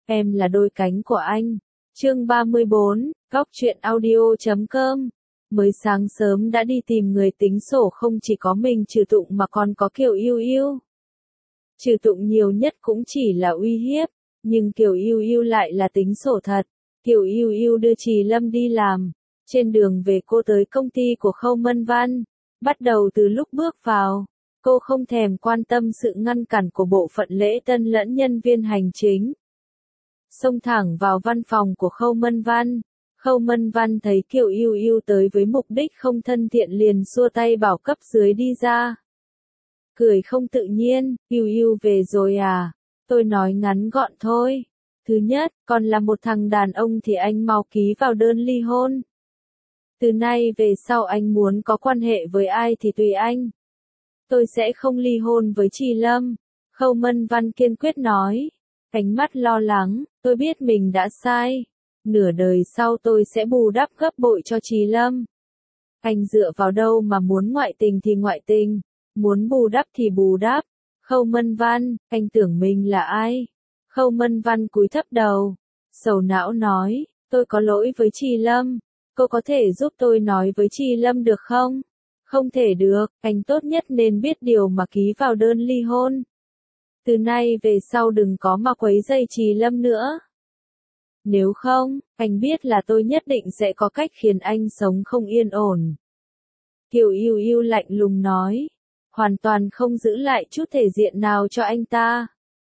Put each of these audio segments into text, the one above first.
Em là đôi cánh của anh. Chương 34, Góc truyện audio.com. Mới sáng sớm đã đi tìm người tính sổ, không chỉ có mình Trừ Tụng mà còn có Kiều Yêu Yêu. Trừ Tụng nhiều nhất cũng chỉ là uy hiếp, nhưng Kiều Yêu Yêu lại là tính sổ thật. Kiều Yêu Yêu đưa Trì Lâm đi làm. Trên đường về cô tới công ty của Khâu Mân Văn. Bắt đầu từ lúc bước vào, cô không thèm quan tâm sự ngăn cản của bộ phận lễ tân lẫn nhân viên hành chính. Xông thẳng vào văn phòng của Khâu Mân Văn. Khâu Mân Văn thấy Kiều Yêu Yêu tới với mục đích không thân thiện liền xua tay bảo cấp dưới đi ra. Cười không tự nhiên, Yêu Yêu về rồi à? Tôi nói ngắn gọn thôi. Thứ nhất, còn là một thằng đàn ông thì anh mau ký vào đơn ly hôn. Từ nay về sau anh muốn có quan hệ với ai thì tùy anh. Tôi sẽ không ly hôn với Trì Lâm. Khâu Mân Văn kiên quyết nói. Ánh mắt lo lắng, tôi biết mình đã sai. Nửa đời sau tôi sẽ bù đắp gấp bội cho Trì Lâm. Anh dựa vào đâu mà muốn ngoại tình thì ngoại tình, muốn bù đắp thì bù đắp. Khâu Mân Văn, anh tưởng mình là ai? Khâu Mân Văn cúi thấp đầu, sầu não nói, tôi có lỗi với Trì Lâm. Cô có thể giúp tôi nói với Trì Lâm được không? Không thể được, anh tốt nhất nên biết điều mà ký vào đơn ly hôn. Từ nay về sau đừng có mà quấy rầy Trì Lâm nữa. Nếu không, anh biết là tôi nhất định sẽ có cách khiến anh sống không yên ổn. Kiều Yêu Yêu lạnh lùng nói, hoàn toàn không giữ lại chút thể diện nào cho anh ta.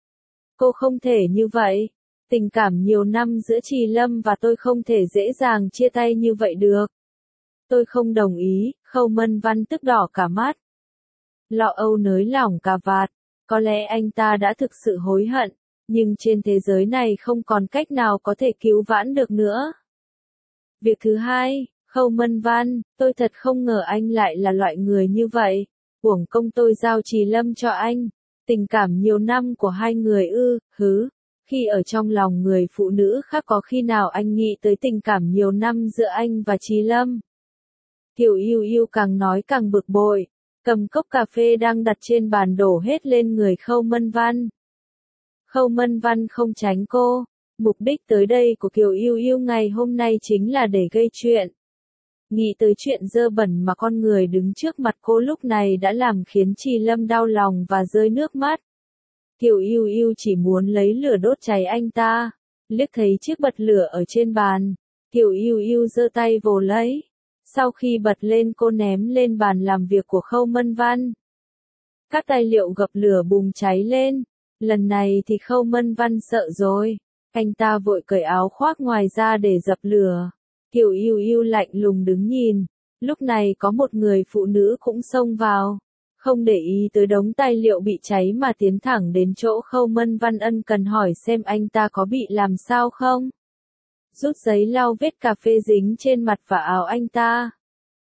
Cô không thể như vậy. Tình cảm nhiều năm giữa Trì Lâm và tôi không thể dễ dàng chia tay như vậy được. Tôi không đồng ý. Khâu Mân Văn tức đỏ cả mắt. Lọ âu nới lỏng cà vạt. Có lẽ anh ta đã thực sự hối hận, nhưng trên thế giới này không còn cách nào có thể cứu vãn được nữa. Việc thứ hai, Khâu Mân Văn, tôi thật không ngờ anh lại là loại người như vậy. Uổng công tôi giao Trì Lâm cho anh. Tình cảm nhiều năm của hai người khi ở trong lòng người phụ nữ khác có khi nào anh nghĩ tới tình cảm nhiều năm giữa anh và Trì Lâm. Kiều Yêu Yêu càng nói càng bực bội, cầm cốc cà phê đang đặt trên bàn đổ hết lên người Khâu Mân Văn. Khâu Mân Văn không tránh cô, mục đích tới đây của Kiều Yêu Yêu ngày hôm nay chính là để gây chuyện. Nghĩ tới chuyện dơ bẩn mà con người đứng trước mặt cô lúc này đã làm khiến Trì Lâm đau lòng và rơi nước mắt. Kiều Yêu Yêu chỉ muốn lấy lửa đốt cháy anh ta. Liếc thấy chiếc bật lửa ở trên bàn, Kiều Yêu Yêu giơ tay vồ lấy. Sau khi bật lên cô ném lên bàn làm việc của Khâu Mân Văn. Các tài liệu gặp lửa bùng cháy lên. Lần này thì Khâu Mân Văn sợ rồi. Anh ta vội cởi áo khoác ngoài ra để dập lửa. Kiều Yêu Yêu lạnh lùng đứng nhìn. Lúc này có một người phụ nữ cũng xông vào. Không để ý tới đống tài liệu bị cháy mà tiến thẳng đến chỗ Khâu Mân Văn ân cần hỏi xem anh ta có bị làm sao không. Rút giấy lau vết cà phê dính trên mặt và áo anh ta.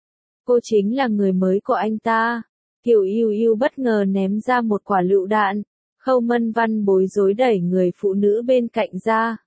Cô chính là người mới của anh ta. Kiều Yêu Yêu bất ngờ ném ra một quả lựu đạn. Khâu Mân Văn bối rối đẩy người phụ nữ bên cạnh ra.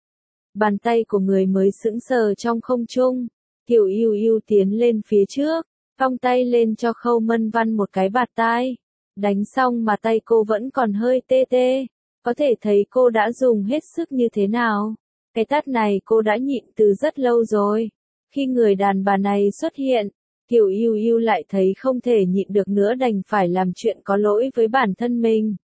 Bàn tay của người mới sững sờ trong không trung. Kiều Yêu Yêu tiến lên phía trước, cong tay lên cho Khâu Mân Văn một cái bạt tai. Đánh xong mà tay cô vẫn còn hơi tê tê. Có thể thấy cô đã dùng hết sức như thế nào. Cái tát này cô đã nhịn từ rất lâu rồi. Khi người đàn bà này xuất hiện, Kiều Yêu Yêu lại thấy không thể nhịn được nữa đành phải làm chuyện có lỗi với bản thân mình.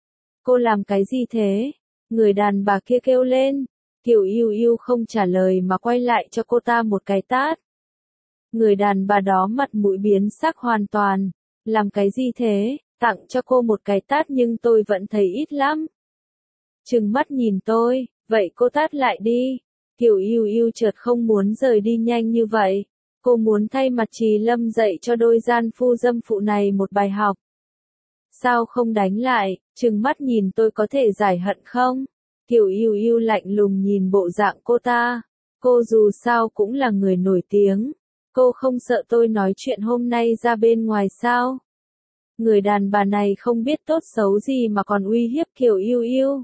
Cô làm cái gì thế? Người đàn bà kia kêu lên. Kiều Yêu Yêu không trả lời mà quay lại cho cô ta một cái tát. Người đàn bà đó mặt mũi biến sắc hoàn toàn. Làm cái gì thế? Tặng cho cô một cái tát nhưng tôi vẫn thấy ít lắm. Trừng mắt nhìn tôi, vậy cô tát lại đi. Kiều Yêu Yêu chợt không muốn rời đi nhanh như vậy. Cô muốn thay mặt Trì Lâm dạy cho đôi gian phu dâm phụ này một bài học. Sao không đánh lại, trừng mắt nhìn tôi có thể giải hận không? Kiều Yêu Yêu lạnh lùng nhìn bộ dạng cô ta. Cô dù sao cũng là người nổi tiếng. Cô không sợ tôi nói chuyện hôm nay ra bên ngoài sao? Người đàn bà này không biết tốt xấu gì mà còn uy hiếp Kiều Yêu Yêu.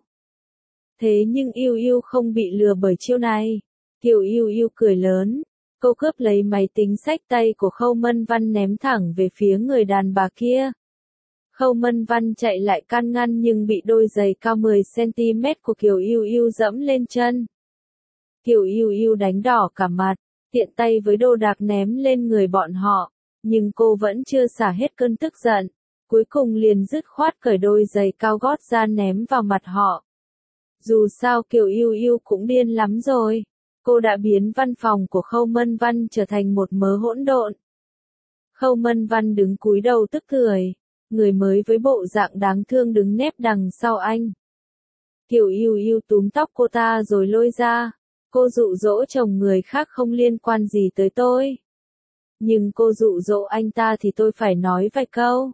Thế nhưng Yêu Yêu không bị lừa bởi chiêu này. Kiều Yêu Yêu cười lớn. Cô cướp lấy máy tính xách tay của Khâu Mân Văn ném thẳng về phía người đàn bà kia. Khâu Mân Văn chạy lại can ngăn nhưng bị đôi giày cao 10cm của Kiều Yêu Yêu dẫm lên chân. Kiều Yêu Yêu đánh đỏ cả mặt, tiện tay với đồ đạc ném lên người bọn họ, nhưng cô vẫn chưa xả hết cơn tức giận, cuối cùng liền dứt khoát cởi đôi giày cao gót ra ném vào mặt họ. Dù sao Kiều Yêu Yêu cũng điên lắm rồi, cô đã biến văn phòng của Khâu Mân Văn trở thành một mớ hỗn độn. Khâu Mân Văn đứng cúi đầu tức cười, người mới với bộ dạng đáng thương đứng nép đằng sau anh. Kiều Yêu Yêu túm tóc cô ta rồi lôi ra, cô dụ dỗ chồng người khác không liên quan gì tới tôi. Nhưng cô dụ dỗ anh ta thì tôi phải nói vài câu.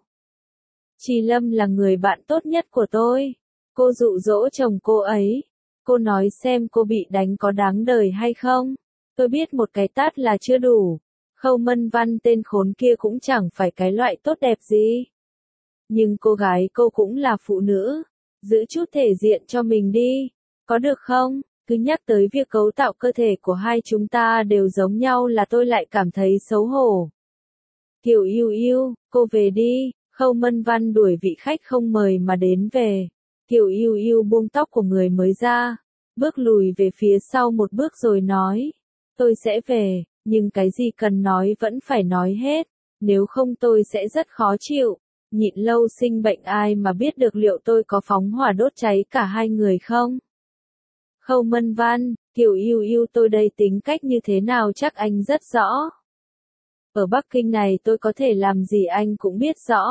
Chị Lâm là người bạn tốt nhất của tôi. Cô dụ dỗ chồng cô ấy. Cô nói xem cô bị đánh có đáng đời hay không. Tôi biết một cái tát là chưa đủ. Khâu Mân Văn tên khốn kia cũng chẳng phải cái loại tốt đẹp gì. Nhưng cô gái cô cũng là phụ nữ. Giữ chút thể diện cho mình đi. Có được không? Cứ nhắc tới việc cấu tạo cơ thể của hai chúng ta đều giống nhau là tôi lại cảm thấy xấu hổ. Kiều Yêu Yêu, cô về đi. Khâu Mân Văn đuổi vị khách không mời mà đến về. Kiều Yêu Yêu buông tóc của người mới ra, bước lùi về phía sau một bước rồi nói, tôi sẽ về, nhưng cái gì cần nói vẫn phải nói hết, nếu không tôi sẽ rất khó chịu, nhịn lâu sinh bệnh ai mà biết được liệu tôi có phóng hỏa đốt cháy cả hai người không? Khâu Mân Văn, Kiều Yêu Yêu tôi đây tính cách như thế nào chắc anh rất rõ. Ở Bắc Kinh này tôi có thể làm gì anh cũng biết rõ.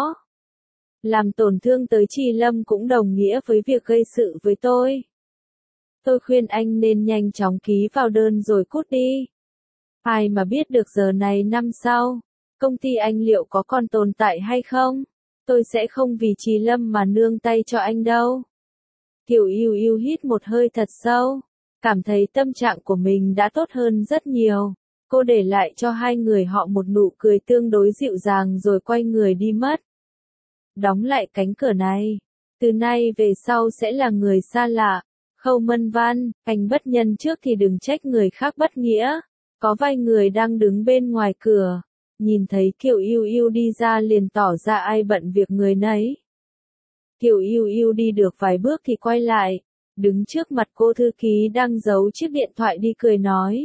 Làm tổn thương tới Trì Lâm cũng đồng nghĩa với việc gây sự với tôi. Tôi khuyên anh nên nhanh chóng ký vào đơn rồi cút đi. Ai mà biết được giờ này năm sau, công ty anh liệu có còn tồn tại hay không? Tôi sẽ không vì Trì Lâm mà nương tay cho anh đâu. Kiều Yêu Yêu hít một hơi thật sâu, cảm thấy tâm trạng của mình đã tốt hơn rất nhiều. Cô để lại cho hai người họ một nụ cười tương đối dịu dàng rồi quay người đi mất. Đóng lại cánh cửa này. Từ nay về sau sẽ là người xa lạ. Khâu Mân Văn, anh bất nhân trước thì đừng trách người khác bất nghĩa. Có vài người đang đứng bên ngoài cửa. Nhìn thấy Kiều Yêu Yêu đi ra liền tỏ ra ai bận việc người nấy. Kiều Yêu Yêu đi được vài bước thì quay lại. Đứng trước mặt cô thư ký đang giấu chiếc điện thoại đi cười nói.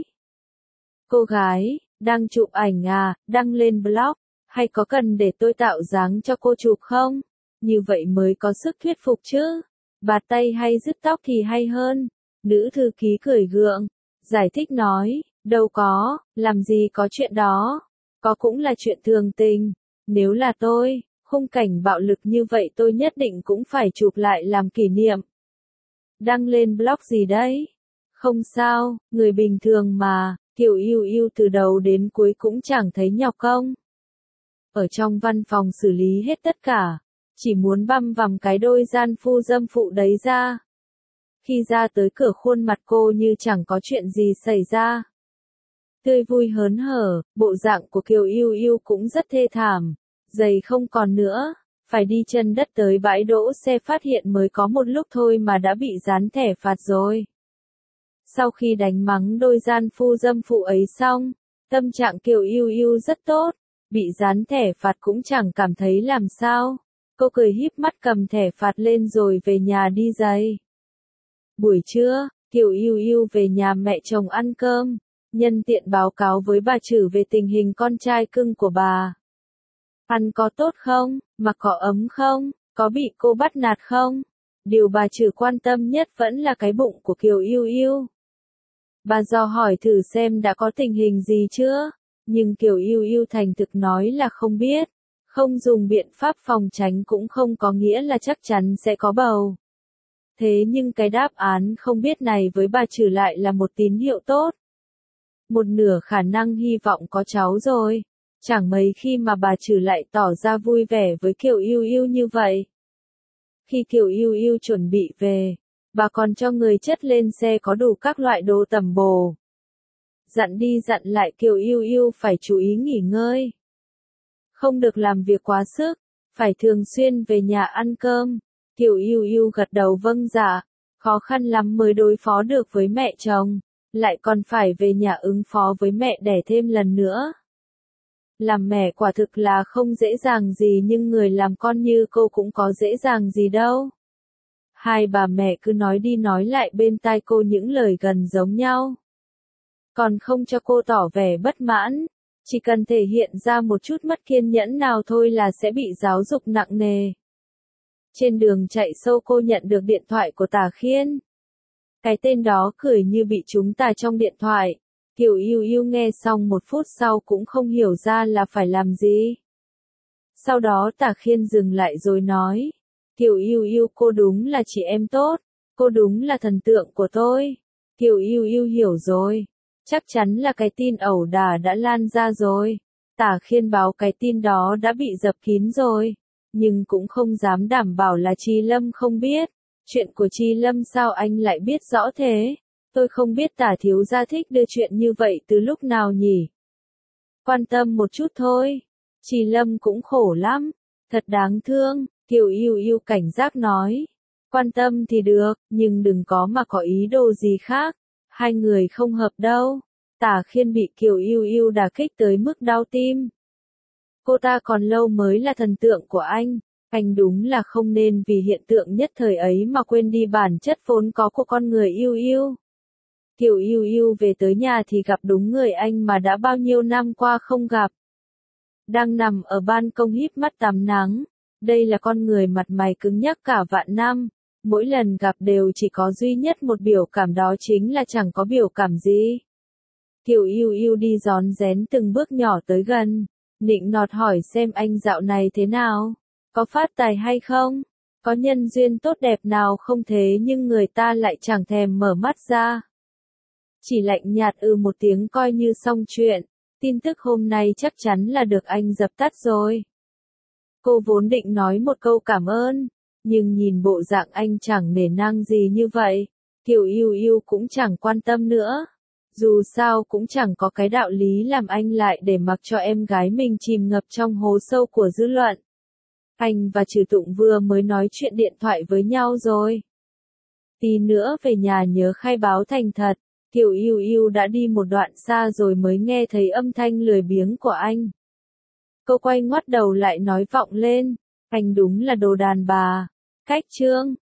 Cô gái, đang chụp ảnh à, đăng lên blog. Hay có cần để tôi tạo dáng cho cô chụp không? Như vậy mới có sức thuyết phục chứ. Bạt tay hay dứt tóc thì hay hơn. Nữ thư ký cười gượng. Giải thích nói, đâu có, làm gì có chuyện đó. Có cũng là chuyện thường tình. Nếu là tôi, khung cảnh bạo lực như vậy tôi nhất định cũng phải chụp lại làm kỷ niệm. Đăng lên blog gì đấy? Không sao, người bình thường mà. Kiều Yêu Yêu từ đầu đến cuối cũng chẳng thấy nhọc công. Ở trong văn phòng xử lý hết tất cả, chỉ muốn băm vằm cái đôi gian phu dâm phụ đấy ra. Khi ra tới cửa khuôn mặt cô như chẳng có chuyện gì xảy ra. Tươi vui hớn hở, bộ dạng của Kiều Yêu Yêu cũng rất thê thảm, giày không còn nữa, phải đi chân đất tới bãi đỗ xe phát hiện mới có một lúc thôi mà đã bị dán thẻ phạt rồi. Sau khi đánh mắng đôi gian phu dâm phụ ấy xong, tâm trạng Kiều Yêu Yêu rất tốt. Bị dán thẻ phạt cũng chẳng cảm thấy làm sao. Cô cười híp mắt cầm thẻ phạt lên rồi về nhà đi giày. Buổi trưa, Kiều Yêu Yêu về nhà mẹ chồng ăn cơm, nhân tiện báo cáo với bà Trử về tình hình con trai cưng của bà. Ăn có tốt không, mặc có ấm không, có bị cô bắt nạt không? Điều bà Trử quan tâm nhất vẫn là cái bụng của Kiều Yêu Yêu. Bà dò hỏi thử xem đã có tình hình gì chưa? Nhưng Kiều Yêu Yêu thành thực nói là không biết. Không dùng biện pháp phòng tránh cũng không có nghĩa là chắc chắn sẽ có bầu. Thế nhưng cái đáp án không biết này với bà Trử lại là một tín hiệu tốt. Một nửa khả năng hy vọng có cháu rồi. Chẳng mấy khi mà bà Trử lại tỏ ra vui vẻ với Kiều Yêu Yêu như vậy. Khi Kiều Yêu Yêu chuẩn bị về, bà còn cho người chất lên xe có đủ các loại đồ tẩm bổ. Dặn đi dặn lại Kiều Yêu Yêu phải chú ý nghỉ ngơi. Không được làm việc quá sức, phải thường xuyên về nhà ăn cơm. Kiều Yêu Yêu gật đầu vâng dạ, khó khăn lắm mới đối phó được với mẹ chồng, lại còn phải về nhà ứng phó với mẹ đẻ thêm lần nữa. Làm mẹ quả thực là không dễ dàng gì nhưng người làm con như cô cũng có dễ dàng gì đâu. Hai bà mẹ cứ nói đi nói lại bên tai cô những lời gần giống nhau. Còn không cho cô tỏ vẻ bất mãn, chỉ cần thể hiện ra một chút mất kiên nhẫn nào thôi là sẽ bị giáo dục nặng nề. Trên đường chạy sâu cô nhận được điện thoại của Tả Khiên. Cái tên đó cười như bị trúng tà trong điện thoại. Kiều Yêu Yêu nghe xong một phút sau cũng không hiểu ra là phải làm gì. Sau đó Tả Khiên dừng lại rồi nói. Kiều Yêu Yêu, cô đúng là chị em tốt. Cô đúng là thần tượng của tôi. Kiều Yêu Yêu hiểu rồi. Chắc chắn là cái tin ẩu đả đã lan ra rồi. Tả Khiên báo cái tin đó đã bị dập kín rồi. Nhưng cũng không dám đảm bảo là Chi Lâm không biết. Chuyện của Chi Lâm sao anh lại biết rõ thế? Tôi không biết Tả thiếu gia thích đưa chuyện như vậy từ lúc nào nhỉ? Quan tâm một chút thôi. Chi Lâm cũng khổ lắm. Thật đáng thương, Kiều Yêu Yêu cảnh giác nói. Quan tâm thì được, nhưng đừng có mà có ý đồ gì khác. Hai người không hợp đâu. Tả Khiên bị Kiều Yêu Yêu đả kích tới mức đau tim. Cô ta còn lâu mới là thần tượng của anh đúng là không nên vì hiện tượng nhất thời ấy mà quên đi bản chất vốn có của con người Yêu Yêu. Kiều Yêu Yêu về tới nhà thì gặp đúng người anh mà đã bao nhiêu năm qua không gặp. Đang nằm ở ban công híp mắt tắm nắng. Đây là con người mặt mày cứng nhắc cả vạn năm. Mỗi lần gặp đều chỉ có duy nhất một biểu cảm, đó chính là chẳng có biểu cảm gì. Kiều Yêu Yêu đi rón rén từng bước nhỏ tới gần. Nịnh nọt hỏi xem anh dạo này thế nào? Có phát tài hay không? Có nhân duyên tốt đẹp nào không thế nhưng người ta lại chẳng thèm mở mắt ra. Chỉ lạnh nhạt một tiếng coi như xong chuyện. Tin tức hôm nay chắc chắn là được anh dập tắt rồi. Cô vốn định nói một câu cảm ơn, nhưng nhìn bộ dạng anh chẳng nể nang gì như vậy, Kiều Yêu Yêu cũng chẳng quan tâm nữa. Dù sao cũng chẳng có cái đạo lý làm anh lại để mặc cho em gái mình chìm ngập trong hố sâu của dư luận. Anh và Trừ Tụng vừa mới nói chuyện điện thoại với nhau rồi. Tí nữa về nhà nhớ khai báo thành thật. Kiều Yêu Yêu đã đi một đoạn xa rồi mới nghe thấy âm thanh lười biếng của anh. Cô quay ngoắt đầu lại nói vọng lên. Anh đúng là đồ đàn bà. Cách chương